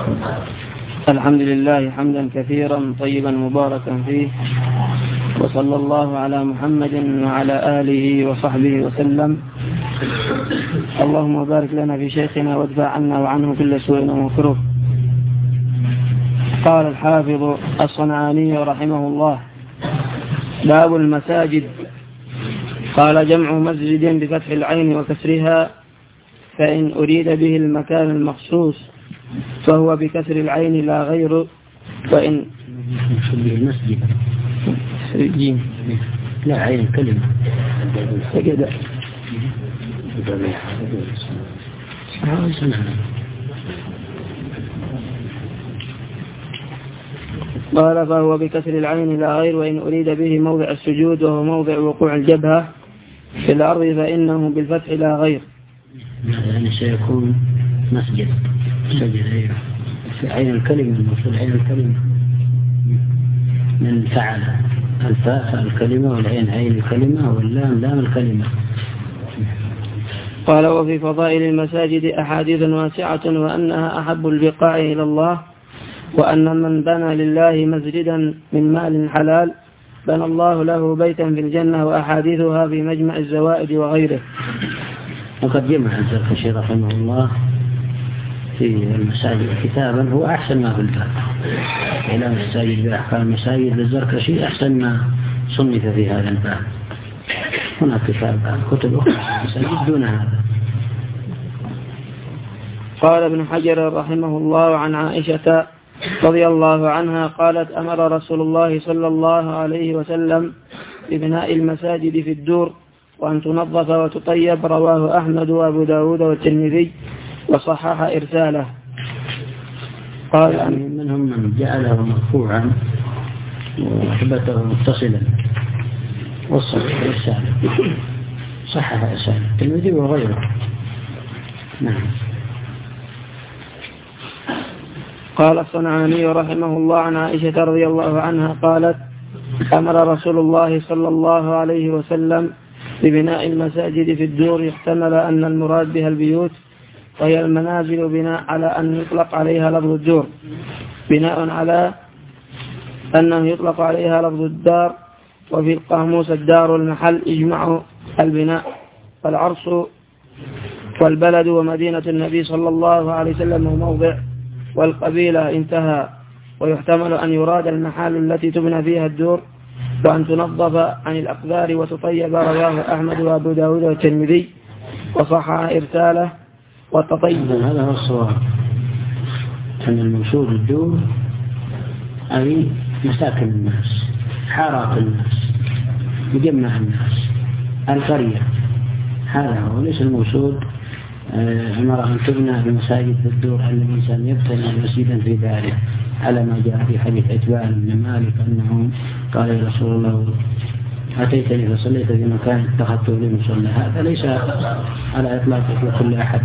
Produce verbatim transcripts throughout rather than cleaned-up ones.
الحمد لله حمدا كثيرا طيبا مباركا فيه، وصلى الله على محمد وعلى آله وصحبه وسلم. اللهم بارك لنا في شيخنا وادفع عنا وعنه كل سوء ومكروه. قال الحافظ الصنعاني رحمه الله: باب المساجد. قال: جمع مسجد بفتح العين وكسرها، فإن أريد به المكان المخصوص فهو بكسر العين لا غير. وإن المسجد لا عين كلمة سجد قال: فهو بكسر العين لا غير. وإن أريد به موضع السجود وهو موضع وقوع الجبهة في الأرض فإنه بالفتح لا غير. يعني سيكون مسجد سجد أيوه في عين الكلمة، المفروض عين الكلمة من فعل، الفاء الكلمة والعين عين الكلمة واللام لام الكلمة. قال: وفي فضائل المساجد أحاديث واسعة، وأنها أحب البقاع إلى الله، وأن من بنى لله مسجدا من مال حلال بنى الله له بيتا في الجنة، وأحاديثها في مجمع الزوائد وغيره. وقد جمع الزركشي رحمه الله في المساجد كتابا هو أحسن ما في الباب، إعلام المساجد بأحكام المساجد للزركشي أحسن ما صنف في هذا الباب. هناك كتاب كتب أخرى المساجد دون هذا. قال ابن حجر رحمه الله عن عائشة رضي الله عنها قالت: أمر رسول الله صلى الله عليه وسلم ببناء المساجد في الدور وأن تنظف وتطيب. رواه أحمد وأبو داود والترمذي وصحح إرساله. قال: يعني منهم من جعله مرفوعا وثبته متصلا وصحح إرساله، صحح إرساله الترمذي وغيره. نعم. قال الصنعاني رحمه الله عن عائشة رضي الله عنها قالت: أمر رسول الله صلى الله عليه وسلم ببناء المساجد في الدور، يحتمل أن المراد بها البيوت، وهي المنازل، بناء على أن يطلق عليها لفظ الدور، بناء على أنه يطلق عليها لفظ الدار. وفي القاموس الدار والمحل اجمع البناء، والعرس والبلد ومدينة النبي صلى الله عليه وسلم وموضع، والقبيلة انتهى. ويحتمل أن يراد المحال التي تبنى فيها الدور، وأن تنظف عن الأقدار وتطيب. رواه أحمد وأبو داود والترمذي وصحح إرساله والتطيب. هذا هو الصواب، أن المقصود الدور أي مساكن الناس، حارات الناس، مجمع الناس، القرية. هذا هو، ليس المقصود أمر أن تبنى بمساجد في الدور أن الإنسان يبتني مسجدا في داره، على ما جاء في حديث عتبان بن مالك أنه قال: يا رسول الله أتيتني فصليت في مكان اتخذته لي مصلى. هذا ليس على إطلاقه في كل أحد.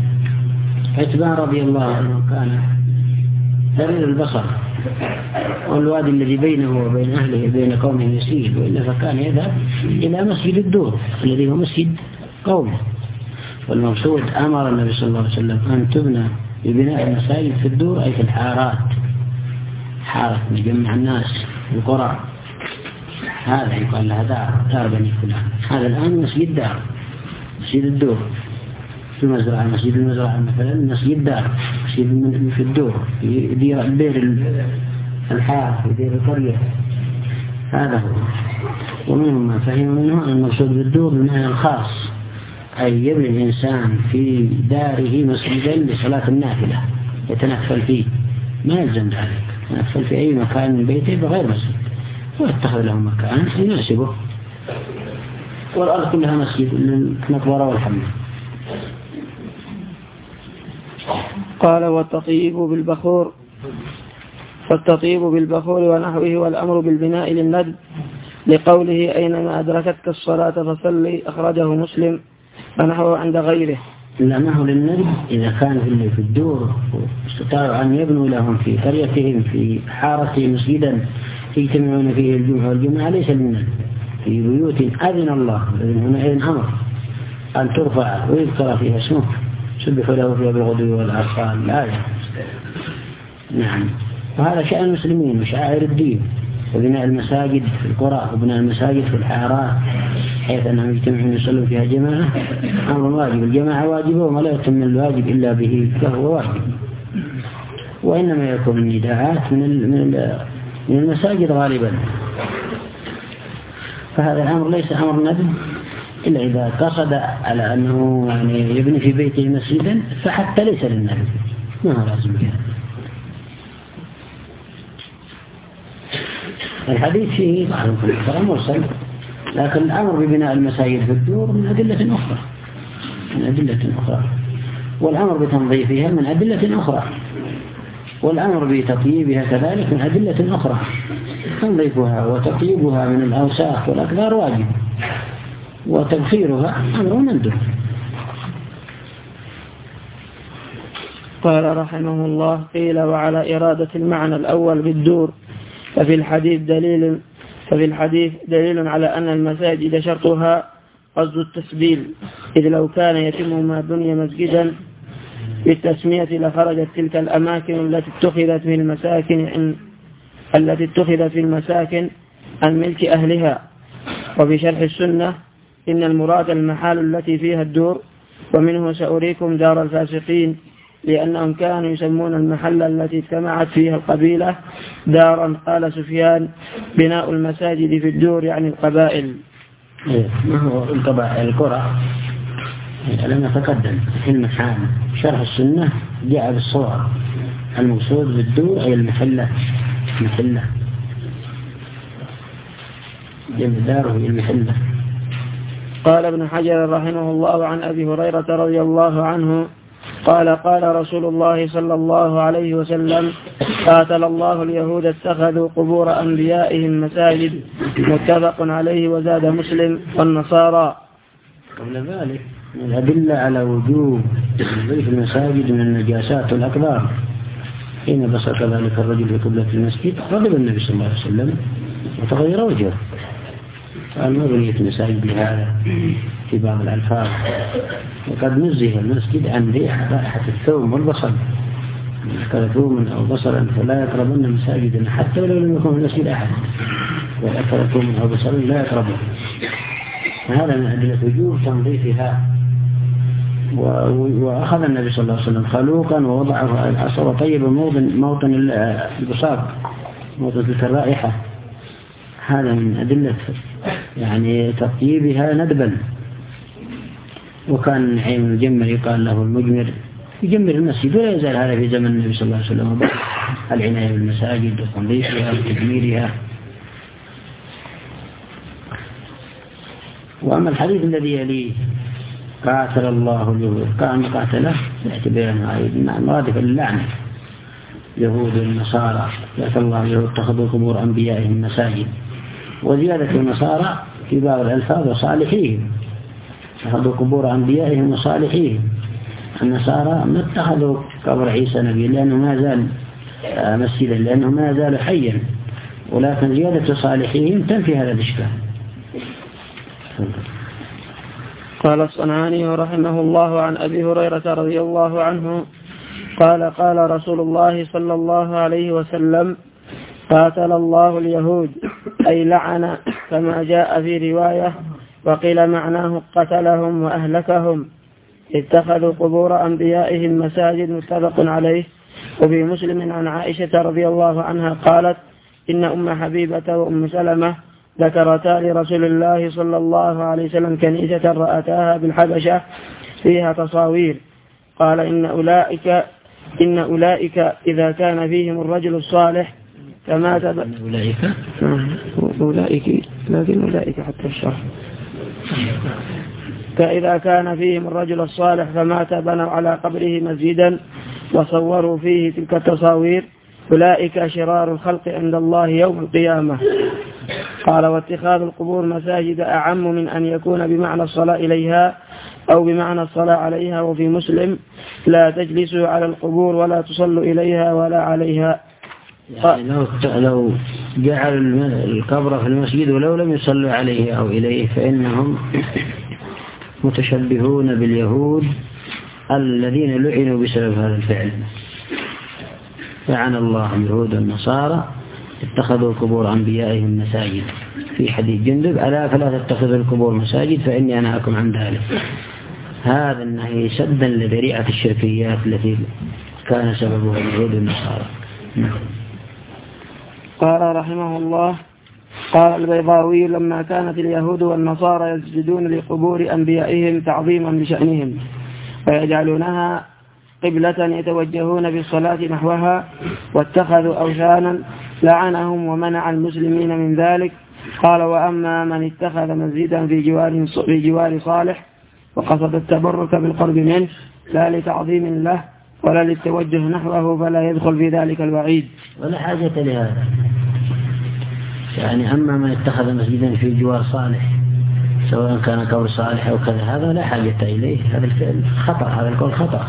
عتبان رضي الله عنه كان دليل البصر، والوادي الذي بينه وبين أهله بين قومه يسير، وإلا فكان يذهب إلى مسجد الدور الذي هو مسجد قومه. والمقصود أمر النبي صلى الله عليه وسلم أن تبنى ببناء المساجد في الدور، أي في الحارات، حارة مجمع الناس القرى، هذا يقال لها دار، دار بني فلان. هذا الآن مسجد دار، مسجد الدور. في المزرعة مسجد المزرعة مثلا مسجد دار، مسجد في الدور، في دير دير الحارة، في دير القرية. هذا هو. ومنهم ما فهم منه أن المقصود بالدور بمعنى الخاص، أي يبني الإنسان في داره مسجدا لصلاة النافلة يتنفل فيه، ما يلزم ذلك، يتنفل في أي مكان من بيته بغير مسجد، ويتخذ له مكان يناسبه. والأرض كلها مسجد للمقبرة والحمام. قال: والتطيب بالبخور والتطيب بالبخور ونحوه، والأمر بالبناء للندب، لقوله: أينما أدركتك الصلاة فصلي. أخرجه مسلم ونحوه عند غيره. لأنه للندب إذا كان في في الدور استطاعوا أن يبنوا لهم في قريتهم في حارتهم مسجدا يجتمعون فيه الجمعة والجمعة، ليس للندب. في بيوت أذن الله، هنا إذن أمر أن ترفع ويذكر فيها اسمه، سبح له فيها بالغدو والآصال. لا نعم. وهذا شأن المسلمين وشعائر الدين، وبناء المساجد في القرى وبناء المساجد في الحارات حيث أنهم يجتمعون يصلون فيها جماعة أمر واجب. الجماعة واجبة وما لا يتم الواجب إلا به فهو واجب. وإنما يكون النداءات من من المساجد غالبا. فهذا الأمر ليس أمر ندب إلا إذا قصد على أنه يعني يبني في بيته مسجدا، فحتى ليس للندب، ما هو لازم بها. الحديث فيه بعض مرسل، لكن الأمر ببناء المساجد في الدور من أدلة أخرى من أدلة أخرى والأمر بتنظيفها من أدلة أخرى، والأمر بتطييبها كذلك من أدلة أخرى. تنظيفها وتطييبها من الأوساخ والأكدار واجب، وتغفيرها أمر مندوب. قال رحمه الله: قيل وعلى إرادة المعنى الأول بالدور ففي الحديث دليل ففي الحديث دليل على أن المساجد شرطها قصد التسبيل، إذ لو كان يتم ما بني مسجدا بالتسمية لخرجت تلك الأماكن التي اتخذت في المساكن التي اتخذت في المساكن عن ملك أهلها. وفي شرح السنة: إن المراد المحال التي فيها الدور، ومنه سأريكم دار الفاسقين، لأنهم كانوا يسمون المحل التي اجتمعت فيها القبيلة دارا. قال سفيان: بناء المساجد في الدور يعني القبائل. ما هو القبائل القرى لما تقدم في المحال. شرح السنة جاء بالصور، المقصود بالدور أي المحلة محلة جمع داره هي المحلة. قال ابن حجر رحمه الله عن أبي هريرة رضي الله عنه قال: قال رسول الله صلى الله عليه وسلم: قاتل الله اليهود اتخذوا قبور أنبيائهم مساجد. متفق عليه. وزاد مسلم: والنصارى. قبل ذلك من الأدلة على وجوب تنظيف المساجد من النجاسات والأكبار. حين بصر كذلك الرجل في قبلة المسجد غضب النبي صلى الله عليه وسلم وتغير وجهه، قال: ما بنيت المساجد بهذا في بعض الألفاظ، وقد نزه المسجد عن رائحة الثوم والبصل. من أكل ثوما أو بصلا فلا يقربن المساجد حتى ولو لم يكن في المسجد أحد، وأكل ثوما أو بصلا لا يقربه. هذا من أدلة وجوب تنظيفها. وأخذ النبي صلى الله عليه وسلم خلوقا ووضعه على العصا وطيب موطن البصاق، موطن تلك الرائحة. هذا من أدلة يعني تطيبها ندبا. وكان نعيم الجمر يقال له المجمر يجمر المسجد، ولا يزال هذا في زمن النبي صلى الله عليه وسلم العناية بالمساجد وتنظيفها وتجميلها. وأما الحديث الذي يليه: قاتل الله اليهود، كان قاتله باعتباره مرادف اللعنة، يهود والنصارى. قاتل الله اليهود اتخذوا قبور أنبيائهم مساجد. وزيادة النصارى في بعض الألفاظ وصالحيهم، اتخذوا قبور أنبيائهم وصالحيهم. النصارى ما اتخذوا قبر عيسى نبي لأنه ما زال مسجدا، لأنه ما زال حيا، ولكن زيادة صالحيهم تنفي هذا الإشكال. قال الصنعاني رحمه الله عن أبي هريرة رضي الله عنه قال: قال رسول الله صلى الله عليه وسلم: قاتل الله اليهود، أي لعن، كما جاء في رواية، وقيل معناه قتلهم وأهلكهم. اتخذوا قبور أنبيائهم مساجد. متفق عليه. وفي مسلم عن عائشة رضي الله عنها قالت: إن أم حبيبة وأم سلمة ذكرتا لرسول الله صلى الله عليه وسلم كنيسة رأتاها بالحبشة فيها تصاوير. قال: إن أولئك إن أولئك إذا كان فيهم الرجل الصالح فمات ب... أولئك أولئك لكن أولئك حتى الشرح فإذا كان فيهم الرجل الصالح فمات بنوا على قبره مسجدا وصوروا فيه تلك التصاوير، أولئك شرار الخلق عند الله يوم القيامة. قال: واتخاذ القبور مساجد أعم من أن يكون بمعنى الصلاة إليها أو بمعنى الصلاة عليها. وفي مسلم: لا تجلسوا على القبور ولا تصلوا إليها ولا عليها. يعني لو لو جعل القبر في المسجد ولو لم يصلوا عليه أو إليه فإنهم متشبهون باليهود الذين لعنوا بسبب هذا الفعل. لعن الله اليهود والنصارى اتخذوا قبور أنبيائهم مساجد. في حديث جندب: ألا فلا تتخذوا القبور مساجد فإني أنهاكم عن ذلك. هذا النهي سدا لذريعة الشركيات التي كان سببها اليهود والنصارى. قال رحمه الله: قال البيضاوي: لما كانت اليهود والنصارى يسجدون لقبور أنبيائهم تعظيما لشأنهم ويجعلونها قبلة يتوجهون بالصلاة نحوها واتخذوا أوثانا لعنهم ومنع المسلمين من ذلك. قال: وأما من اتخذ مسجدا في جوار في جوار صالح وقصد التبرك بالقرب منه لا لتعظيم له ولا للتوجه نحوه فلا يدخل في ذلك الوعيد. ولا حاجة لهذا. يعني أما من اتخذ مسجدا في جوار صالح سواء كان قبر صالح أو كذا هذا لا حاجة إليه. هذا الفعل خطأ، هذا القول خطأ.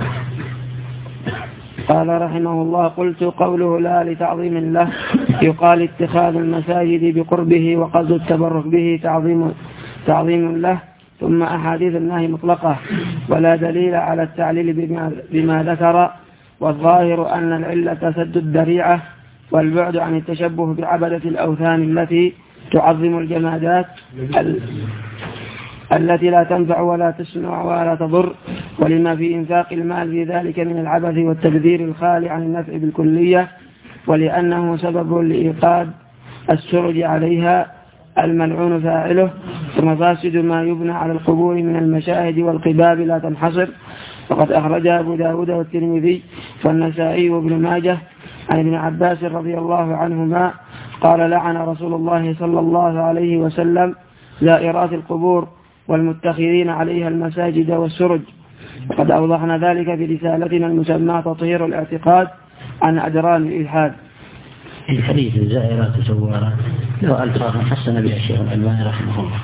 قال رحمه الله: قلت قوله لا لتعظيم له يقال اتخاذ المساجد بقربه وقصد التبرك به تعظيم تعظيم له. ثم أحاديث النهي مطلقة ولا دليل على التعليل بما, بما ذكر، والظاهر أن العلة سد الذريعة والبعد عن التشبه بعبدة الأوثان التي تعظم الجمادات ال... التي لا تنفع ولا تسمع ولا تضر، ولما في إنفاق المال في ذلك من العبث والتبذير الخالي عن النفع بالكلية، ولأنه سبب لإيقاد السرج عليها الملعون فاعله. ومفاسد ما يبنى على القبور من المشاهد والقباب لا تنحصر. فقد أخرج أبو داود والترمذي والنسائي وابن ماجه عن ابن عباس رضي الله عنهما قال: لعن رسول الله صلى الله عليه وسلم زائرات القبور والمتخذين عليها المساجد والسرج. وقد أوضحنا ذلك في رسالتنا المسمى تطهير الاعتقاد عن أدران الإلحاد. الحديث الزائرات والزوارات له ألفاظ حسن بها الشيخ الألباني رحمه الله.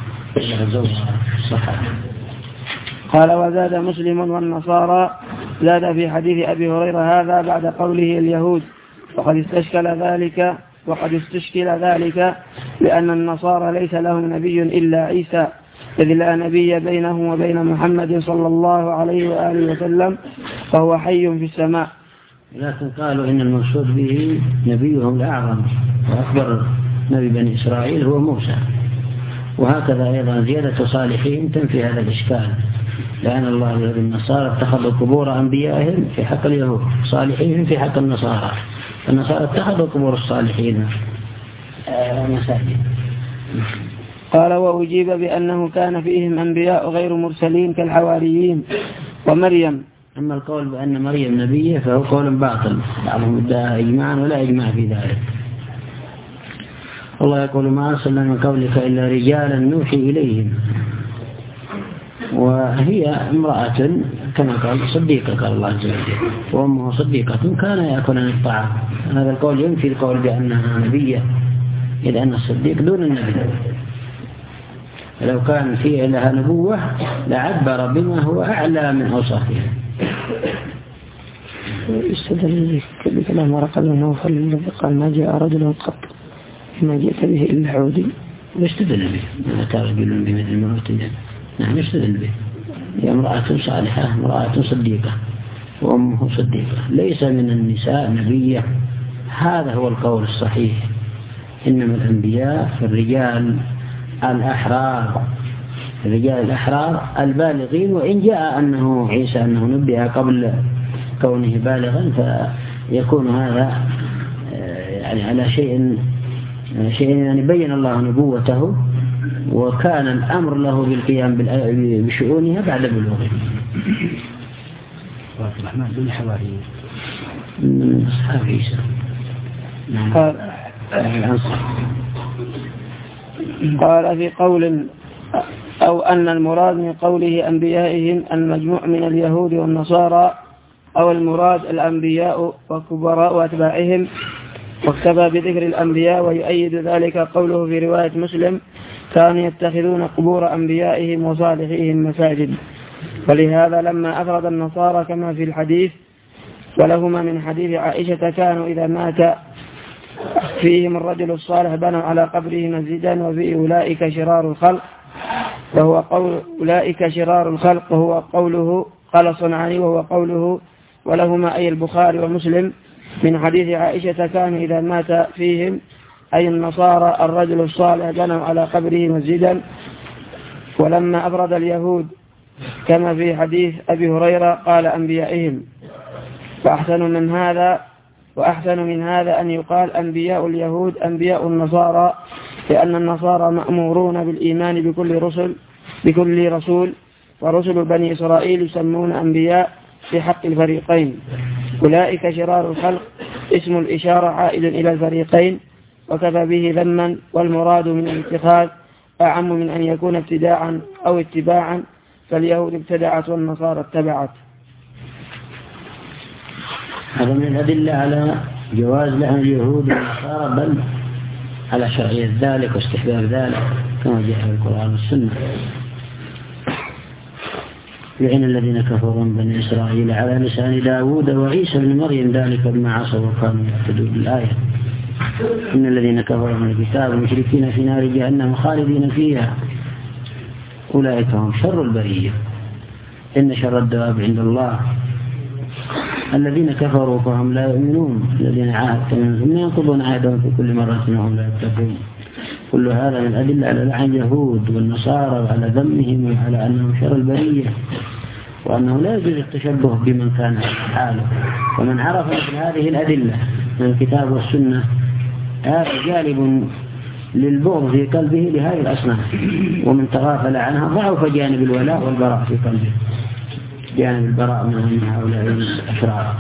قال: وزاد مسلم والنصارى زاد في حديث أبي هريرة هذا بعد قوله اليهود، وقد استشكل ذلك وقد استشكل ذلك لأن النصارى ليس لهم نبي إلا عيسى، إذ لا نبي بينه وبين محمد صلى الله عليه وآله وسلم فهو حي في السماء. لكن قالوا إن المقصود به نبيهم الأعظم وأكبر نبي بني إسرائيل هو موسى. وهكذا أيضا زيادة صالحين تنفي هذا الإشكال، لأن الله يقول النصارى اتخذوا قبور أنبيائهم في حق اليهود، صالحين في حق النصارى. النصارى اتخذوا قبور الصالحين مساجد. قال: وأجيب بأنه كان فيهم أنبياء غير مرسلين كالحواريين ومريم. أما القول بأن مريم نبية فهو قول باطل، بعضهم ادعى إجماعا ولا إجماع في ذلك. الله يقول: ما أرسلنا من قبلك إلا رجالا نوحي إليهم. وهي امرأة كما قال صديقة، قال الله عز وجل: وأمه صديقة كان يأكلن الطعام. هذا القول ينفي القول بأنها نبية، إذ أن الصديق دون النبي. لو كان فيه لها نبوة لعبر بما هو أعلى من أوصافها. استدل بكلام ورقة بن نوفل الذي قال: ما جاء رجل قط ما جئت به إلا عودي. واستدل به: ما أتى رجل بمثل ما أوتي. نعم يستدل به. هي امرأة صالحة، امرأة صديقة، وأمه صديقة، ليس من النساء نبية. هذا هو القول الصحيح. إنما الأنبياء في الرجال الأحرار، الرجال الأحرار البالغين. وإن جاء أنه عيسى أنه نبئ قبل كونه بالغا فيكون هذا يعني على شيء شيء يعني بين الله نبوته، وكان الأمر له بالقيام بشؤونها بعد بلوغه. عبد الرحمن بن حواري من أصحاب عيسى. قال قال في قول أو أن المراد من قوله أنبيائهم المجموع من اليهود والنصارى، أو المراد الأنبياء وكبراء وأتباعهم، واكتفى بذكر الأنبياء. ويؤيد ذلك قوله في رواية مسلم: كانوا يتخذون قبور أنبيائهم وصالحيهم مساجد. ولهذا لما أفرد النصارى كما في الحديث ولهما من حديث عائشة كانوا إذا مات فيهم الرجل الصالح بنوا على قبره مسجدا، وفي أولئك شرار الخلق، وهو قول أولئك شرار الخلق وهو قوله قال الصنعاني، وهو قوله ولهما أي البخاري ومسلم من حديث عائشة كان إذا مات فيهم أي النصارى الرجل الصالح بنوا على قبره مسجدا، ولما أبرد اليهود كما في حديث أبي هريرة قال أنبيائهم. وأحسن من هذا وأحسن من هذا أن يقال أنبياء اليهود أنبياء النصارى، لأن النصارى مأمورون بالإيمان بكل رسل بكل رسول، ورسل بني إسرائيل يسمون أنبياء في حق الفريقين. أولئك شرار الخلق، اسم الإشارة عائد إلى الفريقين، وكفى به ذما، والمراد من الاتخاذ أعم من أن يكون ابتداعا أو اتباعا، فاليهود ابتدعت والنصارى اتبعت. هذا من الأدلة على جواز لعن اليهود والنصارى، بل على شرعية ذلك واستحباب ذلك كما جاء في القرآن والسنة. لعن الذين كفروا من بني إسرائيل على لسان داود وعيسى بن مريم ذلك بما عصوا وكانوا يعتدون بالآية. إن الذين كفروا من الكتاب مشركين في نار جهنم خالدين فيها أولئك هم شر البرية. إن شر الدواب عند الله الذين كفروا فهم لا يؤمنون، الذين عاهدت منهم ينقضون عهدهم في كل مرة وهم لا يتقون. كل هذا من أدلة على لعن اليهود والنصارى وعلى ذمهم وعلى أنهم شر البرية، وأنه لا يجوز التشبه بمن كان حاله. ومن عرف مثل هذه الأدلة من الكتاب والسنة هذا جالب للبغض في قلبه لهذه الأصنام، ومن تغافل عنها ضعف جانب الولاء والبراء في قلبه، جانب البراء من هؤلاء الأشرار.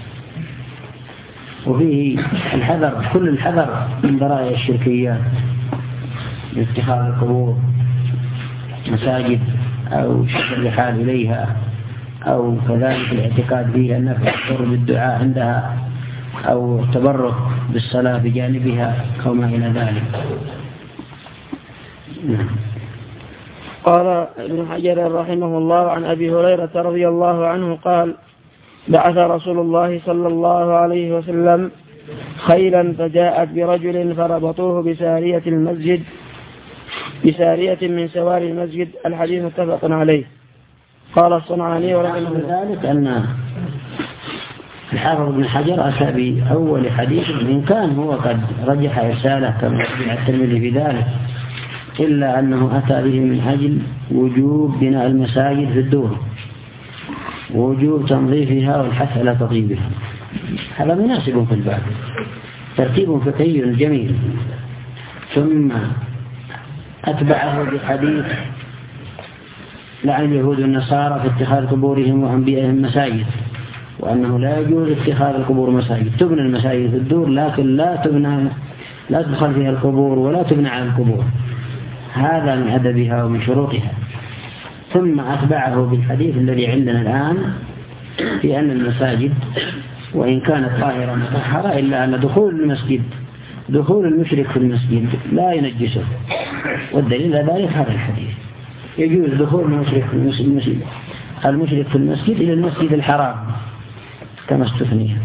وفيه الحذر، كل الحذر من ذرائع الشركيات، من اتخاذ القبور مساجد أو شد الرحال إليها، أو كذلك الاعتقاد فيها النفع والضر بالدعاء عندها، أو التبرك بالصلاة بجانبها أو ما إلى ذلك. نعم. قال ابن حجر رحمه الله عن أبي هريرة رضي الله عنه قال: بعث رسول الله صلى الله عليه وسلم خيلا فجاءت برجل فربطوه بسارية المسجد بسارية من سواري المسجد. الحديث متفق عليه. قال الصنعاني ورحمه ذلك أن الحافظ ابن حجر أتى بأول حديث، إن كان هو قد رجح إرساله كما يقول الترمذي في ذلك، إلا أنه أتى به من أجل وجوب بناء المساجد في الدور ووجوب تنظيفها والحث على تطيبها. هذا مناسب في الباب، ترتيب فقهي جميل. ثم أتبعه بحديث لعن اليهود والنصارى في اتخاذ قبورهم وأنبيائهم مساجد، وأنه لا يجوز اتخاذ القبور مساجد. تبنى المساجد في الدور لكن لا تبنى لا تدخل فيها القبور ولا تبنى على القبور، هذا من أدبها ومن شروطها. ثم أتبعه بالحديث الذي عندنا الآن في أن المساجد وإن كانت طاهرة مطهرة إلا أن دخول المسجد دخول المشرك في المسجد لا ينجسه، والدليل على ذلك هذا الحديث. يجوز دخول المشرك في المسجد المشرك في المسجد إلى المسجد الحرام كما استثني.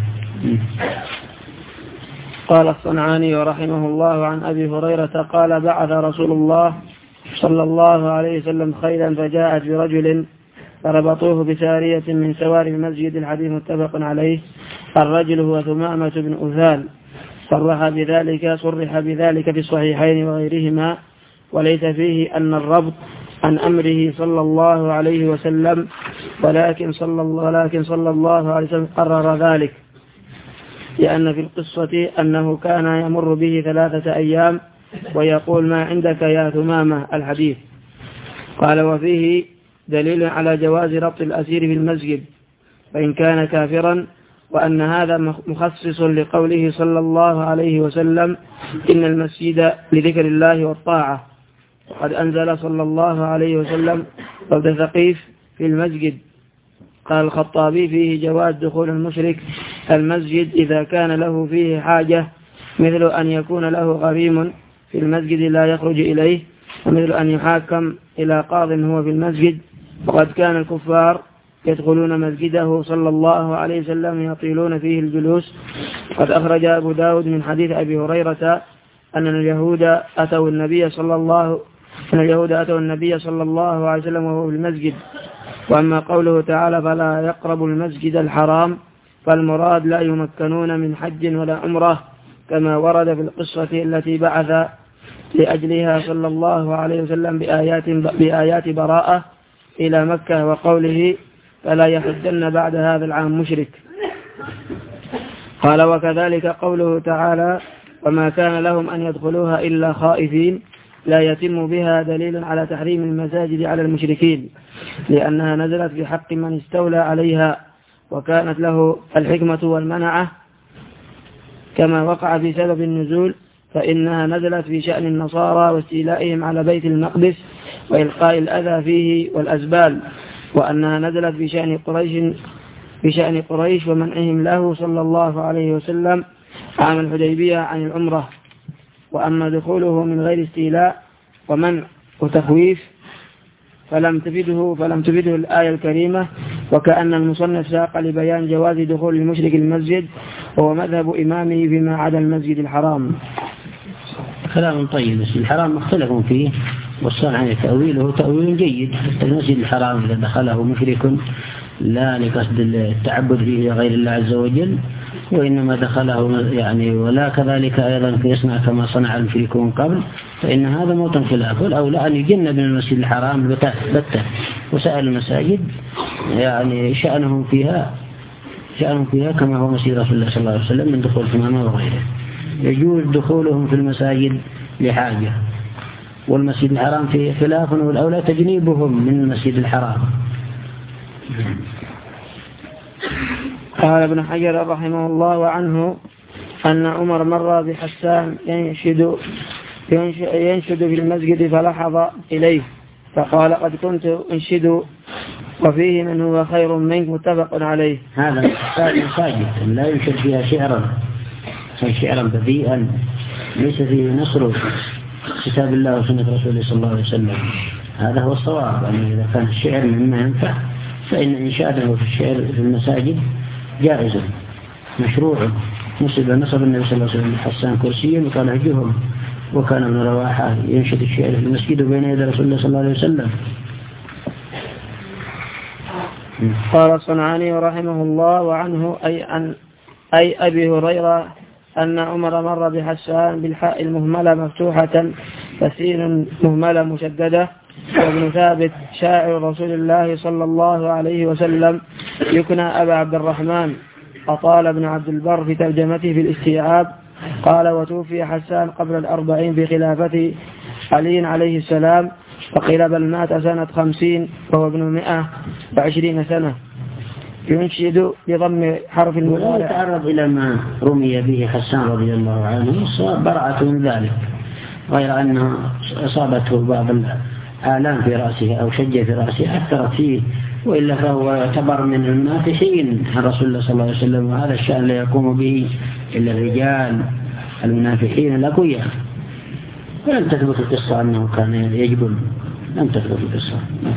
قال الصنعاني رحمه الله عن أبي هريرة قال: بعث رسول الله صلى الله عليه وسلم خيلا فجاءت برجل فربطوه بسارية من سواري المسجد. الحديث متفق عليه. الرجل هو ثمامة بن أثال، صرح بذلك صرح بذلك في الصحيحين وغيرهما، وليس فيه أن الربط عن أمره صلى الله عليه وسلم، ولكن صلى الله, ولكن صلى الله عليه وسلم قرر ذلك، لأن في القصة أنه كان يمر به ثلاثة أيام ويقول: ما عندك يا ثمامة؟ الحديث. قال: وفيه دليل على جواز ربط الأسير في المسجد فإن كان كافرا، وأن هذا مخصص لقوله صلى الله عليه وسلم: إن المسجد لذكر الله والطاعة. وقد أنزل صلى الله عليه وسلم ربط ثقيف في المسجد. قال الخطابي: فيه جواز دخول المشرك المسجد إذا كان له فيه حاجة، مثل أن يكون له غريم في المسجد لا يخرج إليه، ومثل أن يحاكم إلى قاض هو في المسجد. وقد كان الكفار يدخلون مسجده صلى الله عليه وسلم يطيلون فيه الجلوس. قد أخرج أبو داود من حديث أبي هريرة أن اليهود أتوا النبي صلى الله أن اليهود أتوا النبي صلى الله عليه وسلم وهو في المسجد. وأما قوله تعالى: فلا يقربوا المسجد الحرام، فالمراد لا يمكنون من حج ولا عمرة كما ورد في القصة التي بعث لأجلها صلى الله عليه وسلم بآيات, بآيات براءة إلى مكة وقوله فلا يحجن بعد هذا العام مشرك. قال وكذلك قوله تعالى وما كان لهم أن يدخلوها إلا خائفين لا يتم بها دليل على تحريم المساجد على المشركين لأنها نزلت في حق من استولى عليها وكانت له الحكمة والمنعة كما وقع في سبب النزول، فإنها نزلت في شأن النصارى واستيلائهم على بيت المقدس وإلقاء الأذى فيه والأزبال، وأنها نزلت في شأن قريش في شأن قريش ومنعهم له صلى الله عليه وسلم عام الحديبية عن العمرة. وأما دخوله من غير استيلاء ومنع وتخويف فلم تفده فلم تفده الآية الكريمة، وكأن المصنف ساق لبيان جواز دخول المشرك المسجد وهو مذهب إمامه فيما عدا المسجد الحرام. كلام طيب، بس الحرام مختلف فيه والصنع تأويله تأويل جيد. المسجد الحرام إذا دخله مشرك لا لقصد التعبد فيه غير الله عز وجل وإنما دخله يعني ولا كذلك أيضا يصنع كما صنع المشركون قبل، فإن هذا موطن خلاف، والأولى أن يجنب من المسجد الحرام بتة. وسائل المساجد يعني شأنهم فيها شأنهم فيها كما هو مسجد رسول الله صلى الله عليه وسلم من دخول حمامة وغيره. يجوز دخولهم في المساجد لحاجة، والمسجد الحرام فيه خلاف، والأولى تجنيبهم من المسجد الحرام. قال ابن حجر رحمه الله عنه أن عمر مر بحسان ينشد, ينشد في المسجد فلحظ إليه فقال قد كنت أنشد وفيه من هو خير منك متفق عليه. هذا مساجد لا ينشد فيها شعرا شعرا بذيئا ليس فيه نصر كتاب الله وسنة رسوله صلى الله عليه وسلم. هذا هو الصواب، أن إذا كان الشعر مما ينفع فإن إنشاده في الشعر في المساجد جائز مشروع. نصب نصب النبي صلى الله عليه وسلم حسان كرسيا وقال هجهم، وكان ابن رواحة ينشد الشعر في المسجد بين يدي رسول الله صلى الله عليه وسلم. قال الصنعاني رحمه الله وعنه أي أن أي أبي هريرة أن عمر مر بحسان بالحاء المهملة مفتوحة فسين مهملة مشددة، وابن ثابت شاعر رسول الله صلى الله عليه وسلم يكنى أبا عبد الرحمن. أطال ابن عبد البر في ترجمته في الاستيعاب قال وتوفي حسان قبل الأربعين في خلافة علي عليه السلام، فقيل بل مات سنة خمسين وهو ابن مئة وعشرين سنة. ينشد بضم حرف المضارع. يتعرض إلى ما رمي به حسان رضي الله عنه برعة من ذلك، غير أنه أصابته بعض الآلام في رأسه أو شجة في رأسه أثرت فيه، وإلا فهو يعتبر من المنافحين عن رسول الله صلى الله عليه وسلم، وهذا الشأن لا يقوم به إلا الرجال المنافحين الأقوياء. ولم تثبت القصة أنه كان يجبن، لم تثبت القصة.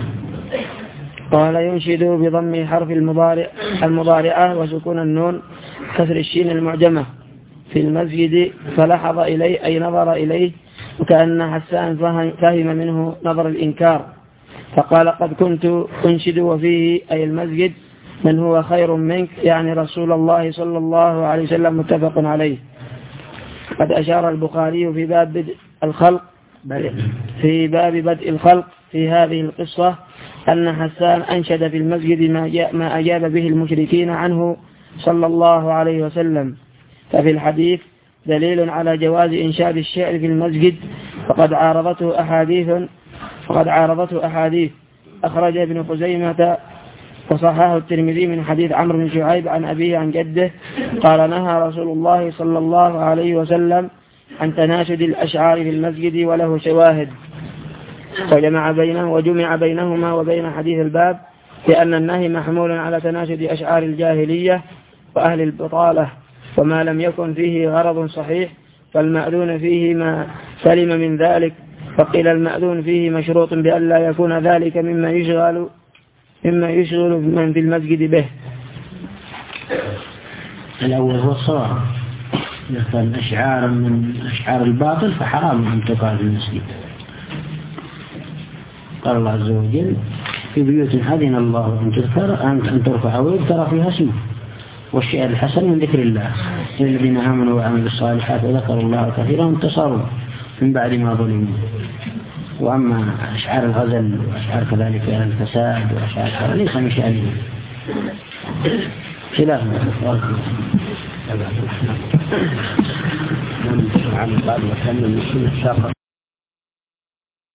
قال ينشد بضم حرف المضارع المضارعة وسكون النون كسر الشين المعجمة في المسجد فلحظ إليه أي نظر إليه، وكأن حسان فهم منه نظر الإنكار فقال قد كنت أنشد وفيه أي المسجد من هو خير منك يعني رسول الله صلى الله عليه وسلم متفق عليه. قد أشار البخاري في باب بدء الخلق في باب بدء الخلق في هذه القصة أن حسان أنشد في المسجد ما أجاب به المشركين عنه صلى الله عليه وسلم. ففي الحديث دليل على جواز إنشاد الشعر في المسجد، فقد عارضته أحاديث فقد عارضته أحاديث أخرج ابن خزيمة وصححه الترمذي من حديث عمرو بن شعيب عن أبيه عن جده قال نهى رسول الله صلى الله عليه وسلم عن تناشد الأشعار في المسجد وله شواهد، وجمع بينه وجمع بينهما وبين حديث الباب لأن النهي محمول على تناشد أشعار الجاهلية وأهل البطالة، وما لم يكن فيه غرض صحيح فالمأذون فيه ما سلم من ذلك، فقيل المأذون فيه مشروط بأن لا يكون ذلك مما يشغل مما يشغل من في المسجد به. الأول هو الصواب، إذا كان أشعار من أشعار الباطل فحرام أن تقال في المسجد. قال الله عز وجل في بيوت أذن الله أن تذكر أن ترفع ويذكر فيها اسمه، والشعر الحسن من ذكر الله الذين آمنوا وعملوا الصالحات وذكروا الله كثيرا انتصروا من بعد ما ظلموا. وأما أشعار الغزل وأشعار كذلك الفساد وأشعار كذلك ليس من شأنه خلاف